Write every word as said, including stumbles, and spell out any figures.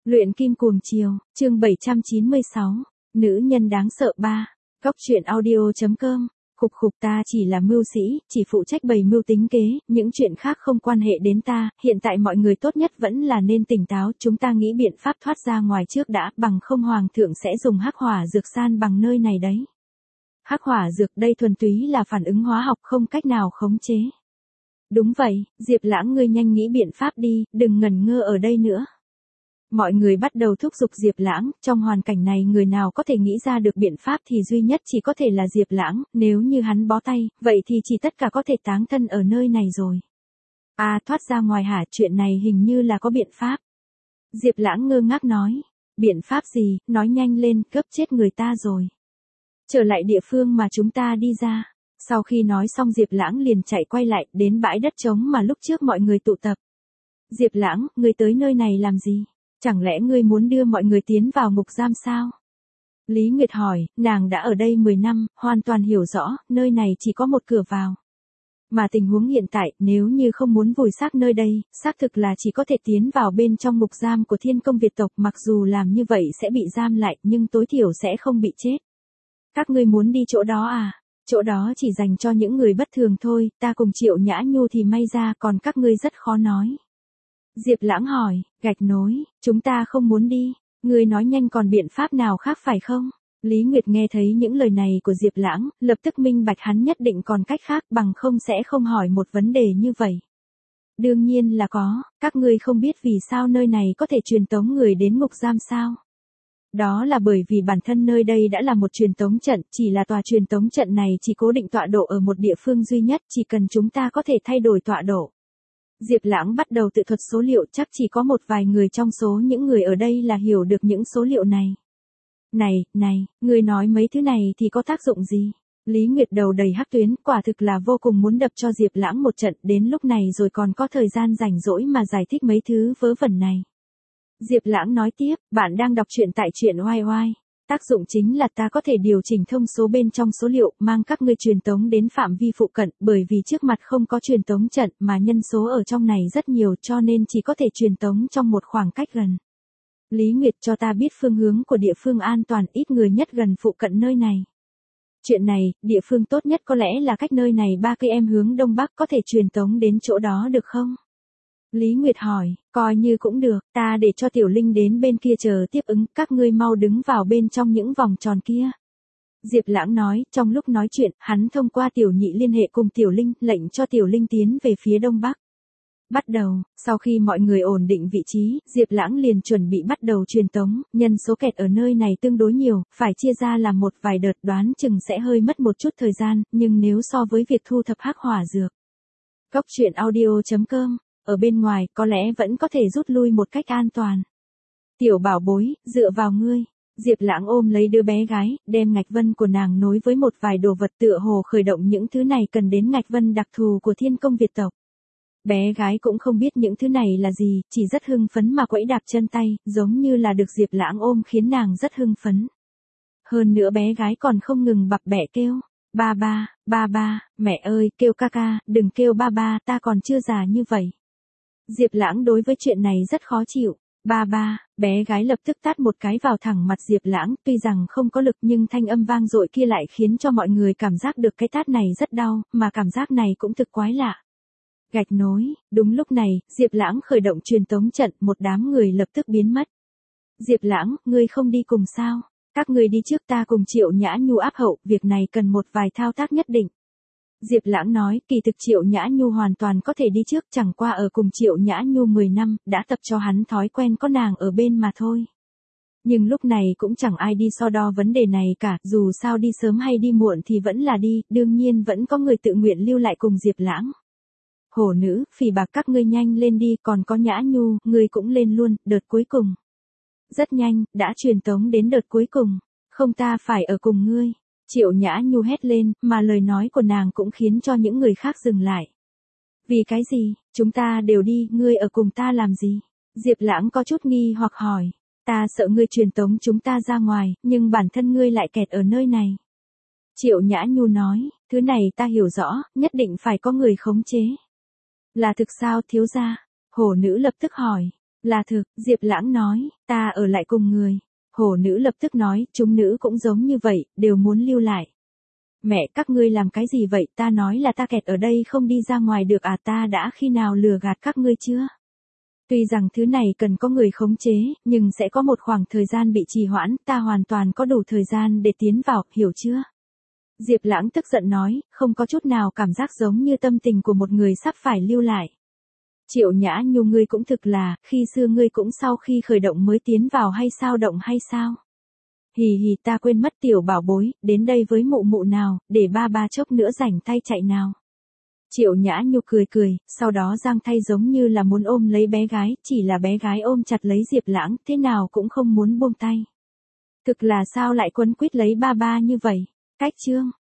Luyện kim cuồng chiều, chương bảy trăm chín mươi sáu, nữ nhân đáng sợ ba. Góc truyện audio chấm com. Khục khục, ta chỉ là mưu sĩ, chỉ phụ trách bày mưu tính kế, những chuyện khác không quan hệ đến ta, hiện tại mọi người tốt nhất vẫn là nên tỉnh táo, chúng ta nghĩ biện pháp thoát ra ngoài trước đã, bằng không hoàng thượng sẽ dùng hắc hỏa dược san bằng nơi này đấy. Hắc hỏa dược đây thuần túy là phản ứng hóa học, không cách nào khống chế. Đúng vậy, Diệp Lãng, ngươi nhanh nghĩ biện pháp đi, đừng ngần ngơ ở đây nữa. Mọi người bắt đầu thúc giục Diệp Lãng, trong hoàn cảnh này người nào có thể nghĩ ra được biện pháp thì duy nhất chỉ có thể là Diệp Lãng, nếu như hắn bó tay, vậy thì chỉ tất cả có thể táng thân ở nơi này rồi. À, thoát ra ngoài hả, chuyện này hình như là có biện pháp. Diệp Lãng ngơ ngác nói, biện pháp gì, nói nhanh lên, gấp chết người ta rồi. Trở lại địa phương mà chúng ta đi ra. Sau khi nói xong Diệp Lãng liền chạy quay lại, đến bãi đất trống mà lúc trước mọi người tụ tập. Diệp Lãng, ngươi tới nơi này làm gì? Chẳng lẽ ngươi muốn đưa mọi người tiến vào ngục giam sao? Lý Nguyệt hỏi, nàng đã ở đây mười năm, hoàn toàn hiểu rõ, nơi này chỉ có một cửa vào. Mà tình huống hiện tại, nếu như không muốn vùi xác nơi đây, xác thực là chỉ có thể tiến vào bên trong ngục giam của Thiên Công Việt tộc, mặc dù làm như vậy sẽ bị giam lại, nhưng tối thiểu sẽ không bị chết. Các ngươi muốn đi chỗ đó à? Chỗ đó chỉ dành cho những người bất thường thôi, ta cùng Triệu Nhã Nhu thì may ra, còn các ngươi rất khó nói. Diệp Lãng hỏi, gạch nối, chúng ta không muốn đi, ngươi nói nhanh còn biện pháp nào khác phải không? Lý Nguyệt nghe thấy những lời này của Diệp Lãng, lập tức minh bạch hắn nhất định còn cách khác, bằng không sẽ không hỏi một vấn đề như vậy. Đương nhiên là có, các ngươi không biết vì sao nơi này có thể truyền tống người đến ngục giam sao? Đó là bởi vì bản thân nơi đây đã là một truyền tống trận, chỉ là tòa truyền tống trận này chỉ cố định tọa độ ở một địa phương duy nhất, chỉ cần chúng ta có thể thay đổi tọa độ. Diệp Lãng bắt đầu tự thuật số liệu, chắc chỉ có một vài người trong số những người ở đây là hiểu được những số liệu này. Này, này, người nói mấy thứ này thì có tác dụng gì? Lý Nguyệt đầu đầy hắc tuyến, quả thực là vô cùng muốn đập cho Diệp Lãng một trận, đến lúc này rồi còn có thời gian rảnh rỗi mà giải thích mấy thứ vớ vẩn này. Diệp Lãng nói tiếp, bạn đang đọc truyện tại truyện oai oai. Tác dụng chính là ta có thể điều chỉnh thông số bên trong số liệu, mang các ngươi truyền tống đến phạm vi phụ cận, bởi vì trước mặt không có truyền tống trận mà nhân số ở trong này rất nhiều cho nên chỉ có thể truyền tống trong một khoảng cách gần. Lý Nguyệt, cho ta biết phương hướng của địa phương an toàn, ít người nhất gần phụ cận nơi này. Chuyện này, địa phương tốt nhất có lẽ là cách nơi này ba cây em hướng đông bắc, có thể truyền tống đến chỗ đó được không? Lý Nguyệt hỏi, coi như cũng được, ta để cho Tiểu Linh đến bên kia chờ tiếp ứng, các ngươi mau đứng vào bên trong những vòng tròn kia. Diệp Lãng nói, trong lúc nói chuyện, hắn thông qua Tiểu Nhị liên hệ cùng Tiểu Linh, lệnh cho Tiểu Linh tiến về phía đông bắc. Bắt đầu, sau khi mọi người ổn định vị trí, Diệp Lãng liền chuẩn bị bắt đầu truyền tống, nhân số kẹt ở nơi này tương đối nhiều, phải chia ra làm một vài đợt, đoán chừng sẽ hơi mất một chút thời gian, nhưng nếu so với việc thu thập hắc hỏa dược. Góc truyện audio chấm com. Ở bên ngoài, có lẽ vẫn có thể rút lui một cách an toàn. Tiểu bảo bối, dựa vào ngươi. Diệp Lãng ôm lấy đứa bé gái, đem ngạch vân của nàng nối với một vài đồ vật tựa hồ khởi động những thứ này cần đến ngạch vân đặc thù của Thiên Công Việt tộc. Bé gái cũng không biết những thứ này là gì, chỉ rất hưng phấn mà quẫy đạp chân tay, giống như là được Diệp Lãng ôm khiến nàng rất hưng phấn. Hơn nữa bé gái còn không ngừng bập bẹ kêu. Ba ba, ba ba, mẹ ơi, kêu ca ca, đừng kêu ba ba, ta còn chưa già như vậy. Diệp Lãng đối với chuyện này rất khó chịu. Ba ba, bé gái lập tức tát một cái vào thẳng mặt Diệp Lãng, tuy rằng không có lực nhưng thanh âm vang dội kia lại khiến cho mọi người cảm giác được cái tát này rất đau, mà cảm giác này cũng thực quái lạ. Gạch nối, đúng lúc này, Diệp Lãng khởi động truyền tống trận, một đám người lập tức biến mất. Diệp Lãng, ngươi không đi cùng sao? Các ngươi đi trước, ta cùng Triệu Nhã Nhu áp hậu, việc này cần một vài thao tác nhất định. Diệp Lãng nói, kỳ thực Triệu Nhã Nhu hoàn toàn có thể đi trước, chẳng qua ở cùng Triệu Nhã Nhu mười năm, đã tập cho hắn thói quen có nàng ở bên mà thôi. Nhưng lúc này cũng chẳng ai đi so đo vấn đề này cả, dù sao đi sớm hay đi muộn thì vẫn là đi, đương nhiên vẫn có người tự nguyện lưu lại cùng Diệp Lãng. Hổ nữ, phỉ bạc, các ngươi nhanh lên đi, còn có Nhã Nhu, ngươi cũng lên luôn, đợt cuối cùng. Rất nhanh, đã truyền tống đến đợt cuối cùng, không ta phải ở cùng ngươi. Triệu Nhã Nhu hét lên, mà lời nói của nàng cũng khiến cho những người khác dừng lại. Vì cái gì, chúng ta đều đi, ngươi ở cùng ta làm gì? Diệp Lãng có chút nghi hoặc hỏi, ta sợ ngươi truyền tống chúng ta ra ngoài, nhưng bản thân ngươi lại kẹt ở nơi này. Triệu Nhã Nhu nói, thứ này ta hiểu rõ, nhất định phải có người khống chế. Là thực sao, thiếu gia? Hổ nữ lập tức hỏi, Là thực, Diệp Lãng nói, ta ở lại cùng người. Hổ nữ lập tức nói, chúng nữ cũng giống như vậy, đều muốn lưu lại. Mẹ, các ngươi làm cái gì vậy, ta nói là ta kẹt ở đây không đi ra ngoài được à, ta đã khi nào lừa gạt các ngươi chưa? Tuy rằng thứ này cần có người khống chế, nhưng sẽ có một khoảng thời gian bị trì hoãn, ta hoàn toàn có đủ thời gian để tiến vào, hiểu chưa? Diệp Lãng tức giận nói, không có chút nào cảm giác giống như tâm tình của một người sắp phải lưu lại. Triệu Nhã Nhu, ngươi cũng thực là, khi xưa ngươi cũng sau khi khởi động mới tiến vào hay sao, động hay sao? Hì hì, ta quên mất tiểu bảo bối, đến đây với mụ mụ nào, để ba ba chốc nữa rảnh tay chạy nào. Triệu Nhã Nhu cười cười, sau đó giang tay giống như là muốn ôm lấy bé gái, chỉ là bé gái ôm chặt lấy Diệp Lãng, thế nào cũng không muốn buông tay. Thực là sao lại quấn quýt lấy ba ba như vậy? Cách chương